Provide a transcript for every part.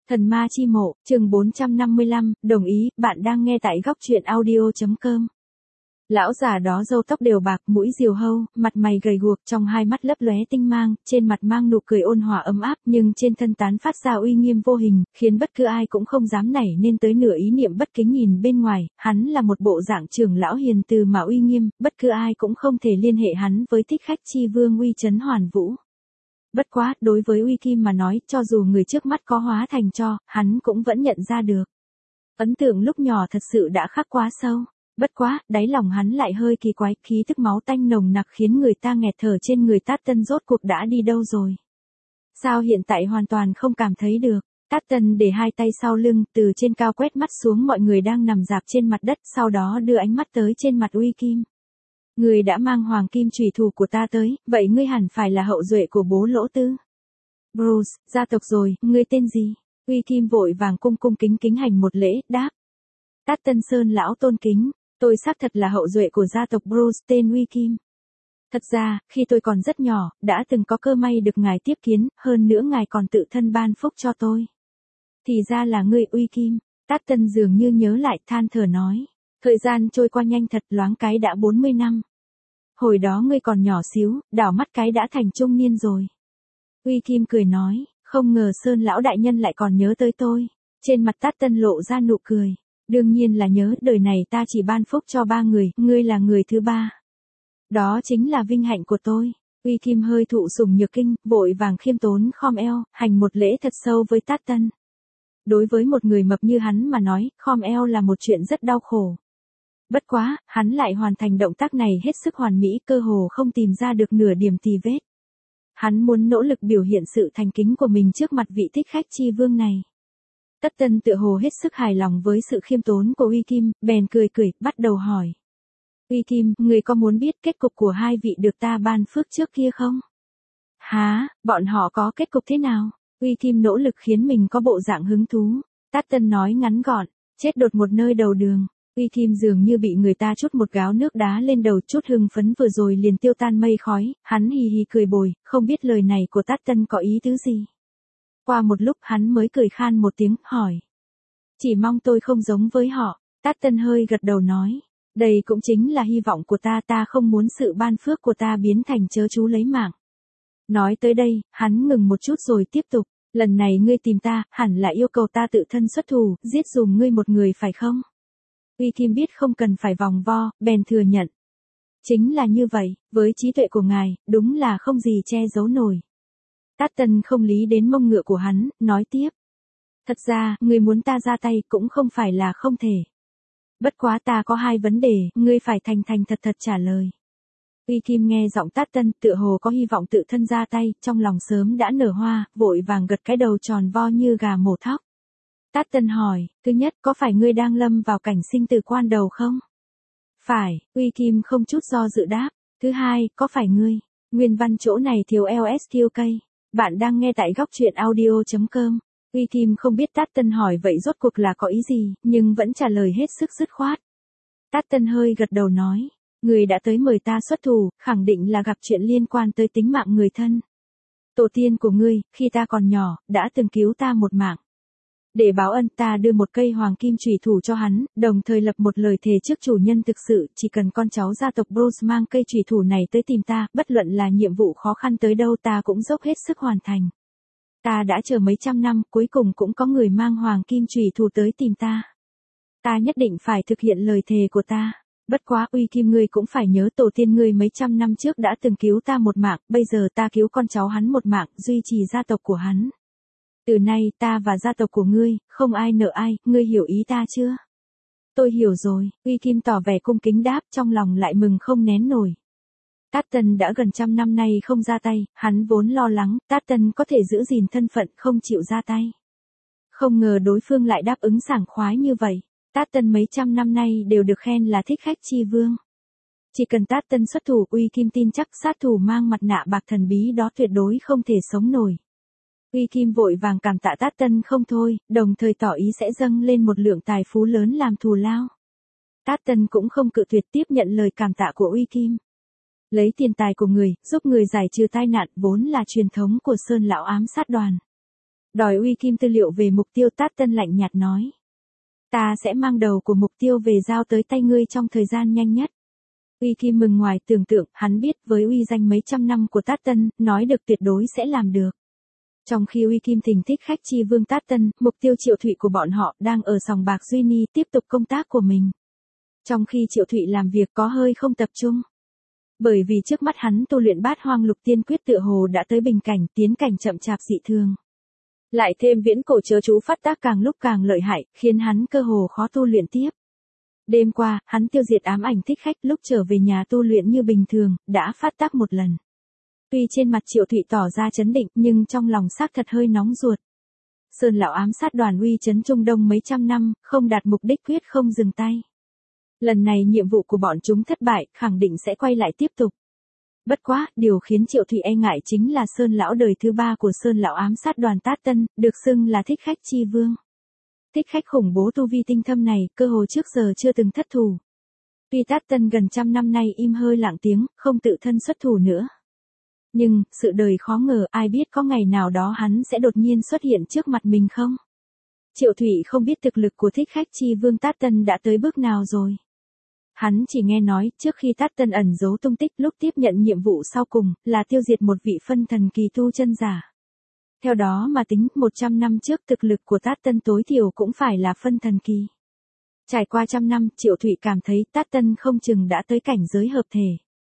Thần ma chi mộ, chương 455, đồng ý, bạn đang nghe tại góc truyện audio.com. Lão già đó râu tóc đều bạc, mũi diều hâu, mặt mày gầy guộc, trong hai mắt lấp lóe tinh mang, trên mặt mang nụ cười ôn hòa ấm áp, nhưng trên thân tán phát ra uy nghiêm vô hình, khiến bất cứ ai cũng không dám nảy nên tới nửa ý niệm bất kính nhìn bên ngoài. Hắn là một bộ dạng trưởng lão hiền từ mà uy nghiêm, bất cứ ai cũng không thể liên hệ hắn với Thích Khách Chi Vương Uy Chấn Hoàn Vũ. Bất quá, đối với Uy Kim mà nói, cho dù người trước mắt có hóa thành tro, hắn cũng vẫn nhận ra được. Ấn tượng lúc nhỏ thật sự đã khắc quá sâu. Bất quá, đáy lòng hắn lại hơi kỳ quái, khí tức máu tanh nồng nặc khiến người ta nghẹt thở trên người Tát Tân rốt cuộc đã đi đâu rồi. Sao hiện tại hoàn toàn không cảm thấy được. Tát Tân để hai tay sau lưng, từ trên cao quét mắt xuống mọi người đang nằm rạp trên mặt đất, sau đó đưa ánh mắt tới trên mặt Uy Kim. Ngươi đã mang hoàng kim chủy thủ của ta tới, vậy ngươi hẳn phải là hậu duệ của bố Lỗ Tư. Bruce, gia tộc rồi, ngươi tên gì? Uy Kim vội vàng cung cung kính kính hành một lễ, đáp. Tát Tân Sơn lão tôn kính, tôi xác thật là hậu duệ của gia tộc Bruce tên Uy Kim. Thật ra, khi tôi còn rất nhỏ, đã từng có cơ may được ngài tiếp kiến, hơn nữa ngài còn tự thân ban phúc cho tôi. Thì ra là ngươi Uy Kim, Tát Tân dường như nhớ lại than thở nói. Thời gian trôi qua nhanh thật, loáng cái đã 40 năm. Hồi đó ngươi còn nhỏ xíu, đảo mắt cái đã thành trung niên rồi. Uy Kim cười nói, không ngờ Sơn lão đại nhân lại còn nhớ tới tôi. Trên mặt Tát Tân lộ ra nụ cười. Đương nhiên là nhớ, đời này ta chỉ ban phúc cho 3 người, ngươi là người thứ 3. Đó chính là vinh hạnh của tôi. Uy Kim hơi thụ sủng nhược kinh, vội vàng khiêm tốn khom eo, hành một lễ thật sâu với Tát Tân. Đối với một người mập như hắn mà nói, khom eo là một chuyện rất đau khổ. Bất quá, hắn lại hoàn thành động tác này hết sức hoàn mỹ, cơ hồ không tìm ra được nửa điểm tì vết. Hắn muốn nỗ lực biểu hiện sự thành kính của mình trước mặt vị Thích Khách Chi Vương này. Tát Tân tựa hồ hết sức hài lòng với sự khiêm tốn của Uy Kim, bèn cười cười, bắt đầu hỏi. Uy Kim, người có muốn biết kết cục của hai vị được ta ban phước trước kia không? Hả, bọn họ có kết cục thế nào? Uy Kim nỗ lực khiến mình có bộ dạng hứng thú. Tát Tân nói ngắn gọn, chết đột một nơi đầu đường. Uy Kim dường như bị người ta chút một gáo nước đá lên đầu, chút hưng phấn vừa rồi liền tiêu tan mây khói, hắn hì hì cười bồi, không biết lời này của Tát Tân có ý tứ gì. Qua một lúc hắn mới cười khan một tiếng, hỏi. Chỉ mong tôi không giống với họ. Tát Tân hơi gật đầu nói. Đây cũng chính là hy vọng của ta không muốn sự ban phước của ta biến thành chớ chú lấy mạng. Nói tới đây, hắn ngừng một chút rồi tiếp tục. Lần này ngươi tìm ta, hẳn là yêu cầu ta tự thân xuất thủ, giết dùm ngươi một người phải không? Uy Kim biết không cần phải vòng vo, bèn thừa nhận. Chính là như vậy, với trí tuệ của ngài, đúng là không gì che giấu nổi. Tát Tân không lý đến mông ngựa của hắn, nói tiếp. Thật ra, ngươi muốn ta ra tay cũng không phải là không thể. Bất quá ta có 2 vấn đề, ngươi phải thành thành thật thật trả lời. Uy Kim nghe giọng Tát Tân, tựa hồ có hy vọng tự thân ra tay, trong lòng sớm đã nở hoa, vội vàng gật cái đầu tròn vo như gà mổ thóc. Tát Tân hỏi, thứ nhất, có phải ngươi đang lâm vào cảnh sinh tử quan đầu không? Phải, Uy Kim không chút do dự đáp. Thứ hai, có phải ngươi? Nguyên văn chỗ này thiếu LSQK. Bạn đang nghe tại góc truyện audio.com. Uy Kim không biết Tát Tân hỏi vậy rốt cuộc là có ý gì, nhưng vẫn trả lời hết sức dứt khoát. Tát Tân hơi gật đầu nói, ngươi đã tới mời ta xuất thủ, khẳng định là gặp chuyện liên quan tới tính mạng người thân. Tổ tiên của ngươi, khi ta còn nhỏ, đã từng cứu ta một mạng. Để báo ân, ta đưa một cây hoàng kim chủy thủ cho hắn, đồng thời lập một lời thề trước chủ nhân thực sự, chỉ cần con cháu gia tộc Bruce mang cây chủy thủ này tới tìm ta, bất luận là nhiệm vụ khó khăn tới đâu ta cũng dốc hết sức hoàn thành. Ta đã chờ mấy trăm năm, cuối cùng cũng có người mang hoàng kim chủy thủ tới tìm ta. Ta nhất định phải thực hiện lời thề của ta. Bất quá Uy Kim, ngươi cũng phải nhớ tổ tiên ngươi mấy trăm năm trước đã từng cứu ta một mạng, bây giờ ta cứu con cháu hắn một mạng, duy trì gia tộc của hắn. Từ nay, ta và gia tộc của ngươi, không ai nợ ai, ngươi hiểu ý ta chưa? Tôi hiểu rồi, Uy Kim tỏ vẻ cung kính đáp, trong lòng lại mừng không nén nổi. Tát Tân đã gần 100 năm nay không ra tay, hắn vốn lo lắng, Tát Tân có thể giữ gìn thân phận không chịu ra tay. Không ngờ đối phương lại đáp ứng sảng khoái như vậy. Tát Tân mấy trăm năm nay đều được khen là Thích Khách Chi Vương. Chỉ cần Tát Tân xuất thủ, Uy Kim tin chắc sát thủ mang mặt nạ bạc thần bí đó tuyệt đối không thể sống nổi. Uy Kim vội vàng cảm tạ Tát Tân không thôi, đồng thời tỏ ý sẽ dâng lên một lượng tài phú lớn làm thù lao. Tát Tân cũng không cự tuyệt tiếp nhận lời cảm tạ của Uy Kim. Lấy tiền tài của người, giúp người giải trừ tai nạn vốn là truyền thống của Sơn lão ám sát đoàn. Đòi Uy Kim tư liệu về mục tiêu, Tát Tân lạnh nhạt nói. Ta sẽ mang đầu của mục tiêu về giao tới tay ngươi trong thời gian nhanh nhất. Uy Kim mừng ngoài tưởng tượng, hắn biết với uy danh mấy trăm năm của Tát Tân, nói được tuyệt đối sẽ làm được. Trong khi Uy Kim Thình thích khách chi vương Tát Tân, mục tiêu Triệu Thụy của bọn họ đang ở sòng bạc Duy Ni tiếp tục công tác của mình. Trong khi Triệu Thụy làm việc có hơi không tập trung. Bởi vì trước mắt hắn tu luyện Bát Hoang Lục Tiên Quyết tựa hồ đã tới bình cảnh, tiến cảnh chậm chạp dị thường. Lại thêm viễn cổ chớ chú phát tác càng lúc càng lợi hại, khiến hắn cơ hồ khó tu luyện tiếp. Đêm qua, hắn tiêu diệt ám ảnh thích khách, lúc trở về nhà tu luyện như bình thường, đã phát tác một lần. Tuy trên mặt Triệu Thụy tỏ ra trấn định, nhưng trong lòng xác thật hơi nóng ruột. Sơn lão ám sát đoàn uy chấn Trung Đông mấy trăm năm, không đạt mục đích quyết không dừng tay. Lần này nhiệm vụ của bọn chúng thất bại, khẳng định sẽ quay lại tiếp tục. Bất quá, điều khiến Triệu Thụy e ngại chính là Sơn lão đời thứ 3 của Sơn lão ám sát đoàn Tát Tân, được xưng là thích khách chi vương. Thích khách khủng bố tu vi tinh thâm này, cơ hồ trước giờ chưa từng thất thủ. Tuy Tát Tân gần trăm năm nay im hơi lặng tiếng, không tự thân xuất thủ nữa. Nhưng, sự đời khó ngờ, ai biết có ngày nào đó hắn sẽ đột nhiên xuất hiện trước mặt mình không? Triệu Thụy không biết thực lực của thích khách chi vương Tát Tân đã tới bước nào rồi. Hắn chỉ nghe nói, trước khi Tát Tân ẩn giấu tung tích, lúc tiếp nhận nhiệm vụ sau cùng, là tiêu diệt một vị phân thần kỳ tu chân giả. Theo đó mà tính, 100 năm trước thực lực của Tát Tân tối thiểu cũng phải là phân thần kỳ. Trải qua trăm năm, Triệu Thụy cảm thấy Tát Tân không chừng đã tới cảnh giới hợp thể.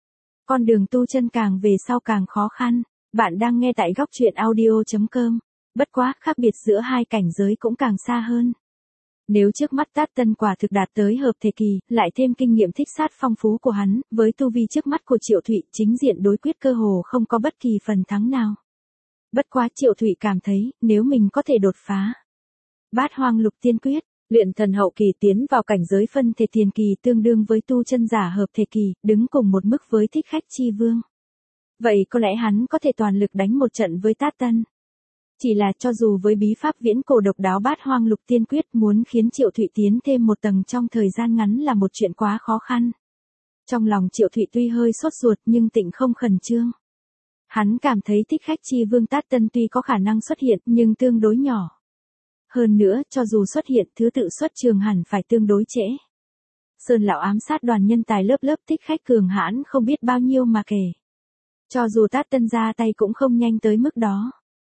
Con đường tu chân càng về sau càng khó khăn. Bạn đang nghe tại góc truyện audio.com. Bất quá, khác biệt giữa hai cảnh giới cũng càng xa hơn. Nếu trước mắt Tát Tân quả thực đạt tới hợp thể kỳ, lại thêm kinh nghiệm thích sát phong phú của hắn, với tu vi trước mắt của Triệu Thụy, chính diện đối quyết cơ hồ không có bất kỳ phần thắng nào. Bất quá Triệu Thụy cảm thấy, nếu mình có thể đột phá Bát Hoang Lục Tiên Quyết, luyện thần hậu kỳ tiến vào cảnh giới phân thể tiền kỳ tương đương với tu chân giả hợp thể kỳ, đứng cùng một mức với thích khách chi vương. Vậy có lẽ hắn có thể toàn lực đánh một trận với Tát Tân. Chỉ là cho dù với bí pháp viễn cổ độc đáo Bát Hoang Lục Tiên Quyết, muốn khiến Triệu Thụy tiến thêm một tầng trong thời gian ngắn là một chuyện quá khó khăn. Trong lòng Triệu Thụy tuy hơi sốt ruột nhưng tịnh không khẩn trương. Hắn cảm thấy thích khách chi vương Tát Tân tuy có khả năng xuất hiện nhưng tương đối nhỏ. Hơn nữa, cho dù xuất hiện, thứ tự xuất trường hẳn phải tương đối trễ. Sơn lão ám sát đoàn nhân tài lớp lớp thích khách cường hãn không biết bao nhiêu mà kể. Cho dù Tát Tân ra tay cũng không nhanh tới mức đó.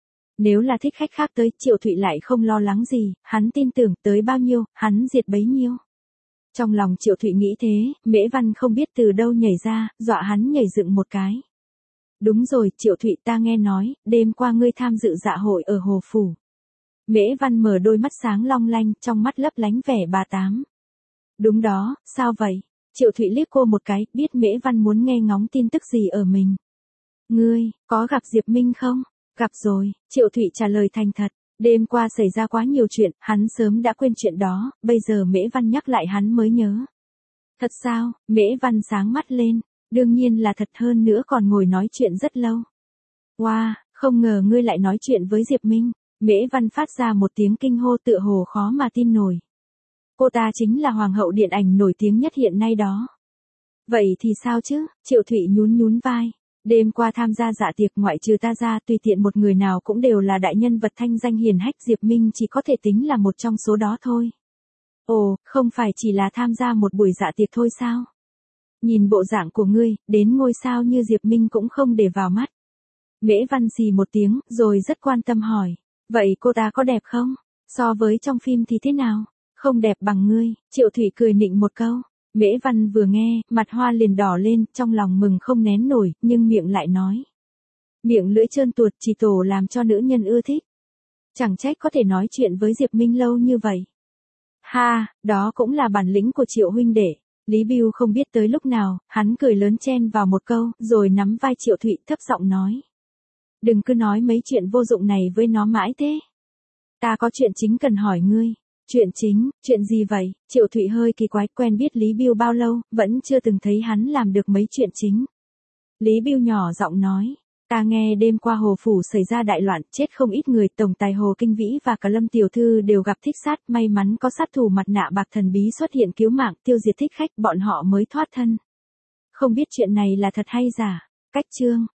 Nếu là thích khách khác tới, Triệu Thụy lại không lo lắng gì, hắn tin tưởng tới bao nhiêu, hắn diệt bấy nhiêu. Trong lòng Triệu Thụy nghĩ thế, Mễ Văn không biết từ đâu nhảy ra, dọa hắn nhảy dựng một cái. Đúng rồi, Triệu Thụy, ta nghe nói, đêm qua ngươi tham dự dạ hội ở Hồ Phủ. Mễ Văn mở đôi mắt sáng long lanh, trong mắt lấp lánh vẻ bà tám. Đúng đó, sao vậy? Triệu Thụy liếc cô một cái, biết Mễ Văn muốn nghe ngóng tin tức gì ở mình. Ngươi, có gặp Diệp Minh không? Gặp rồi, Triệu Thụy trả lời thành thật. Đêm qua xảy ra quá nhiều chuyện, hắn sớm đã quên chuyện đó, bây giờ Mễ Văn nhắc lại hắn mới nhớ. Thật sao? Mễ Văn sáng mắt lên. Đương nhiên là thật, hơn nữa còn ngồi nói chuyện rất lâu. Wow, không ngờ ngươi lại nói chuyện với Diệp Minh. Mễ Văn phát ra một tiếng kinh hô tựa hồ khó mà tin nổi. Cô ta chính là hoàng hậu điện ảnh nổi tiếng nhất hiện nay đó. Vậy thì sao chứ? Triệu Thụy nhún nhún vai. Đêm qua tham gia dạ tiệc, ngoại trừ ta ra, tùy tiện một người nào cũng đều là đại nhân vật thanh danh hiển hách, Diệp Minh chỉ có thể tính là một trong số đó thôi. Ồ, không phải chỉ là tham gia một buổi dạ tiệc thôi sao? Nhìn bộ dạng của ngươi, đến ngôi sao như Diệp Minh cũng không để vào mắt. Mễ Văn xì một tiếng, rồi rất quan tâm hỏi. Vậy cô ta có đẹp không? So với trong phim thì thế nào? Không đẹp bằng ngươi. Triệu Thụy cười nịnh một câu. Mễ Văn vừa nghe, mặt hoa liền đỏ lên, trong lòng mừng không nén nổi, nhưng miệng lại nói. Miệng lưỡi trơn tuột, chỉ tổ làm cho nữ nhân ưa thích. Chẳng trách có thể nói chuyện với Diệp Minh lâu như vậy. Ha, đó cũng là bản lĩnh của Triệu huynh đệ. Lý Bưu không biết tới lúc nào, hắn cười lớn chen vào một câu, rồi nắm vai Triệu Thụy thấp giọng nói. Đừng cứ nói mấy chuyện vô dụng này với nó mãi thế. Ta có chuyện chính cần hỏi ngươi. Chuyện chính, chuyện gì vậy? Triệu Thụy hơi kỳ quái, quen biết Lý Bưu bao lâu, vẫn chưa từng thấy hắn làm được mấy chuyện chính. Lý Bưu nhỏ giọng nói. Ta nghe đêm qua Hồ Phủ xảy ra đại loạn, chết không ít người, tổng tài Hồ Kinh Vĩ và cả Lâm Tiểu Thư đều gặp thích sát, may mắn có sát thủ mặt nạ bạc thần bí xuất hiện cứu mạng, tiêu diệt thích khách, bọn họ mới thoát thân. Không biết chuyện này là thật hay giả. Cách chương.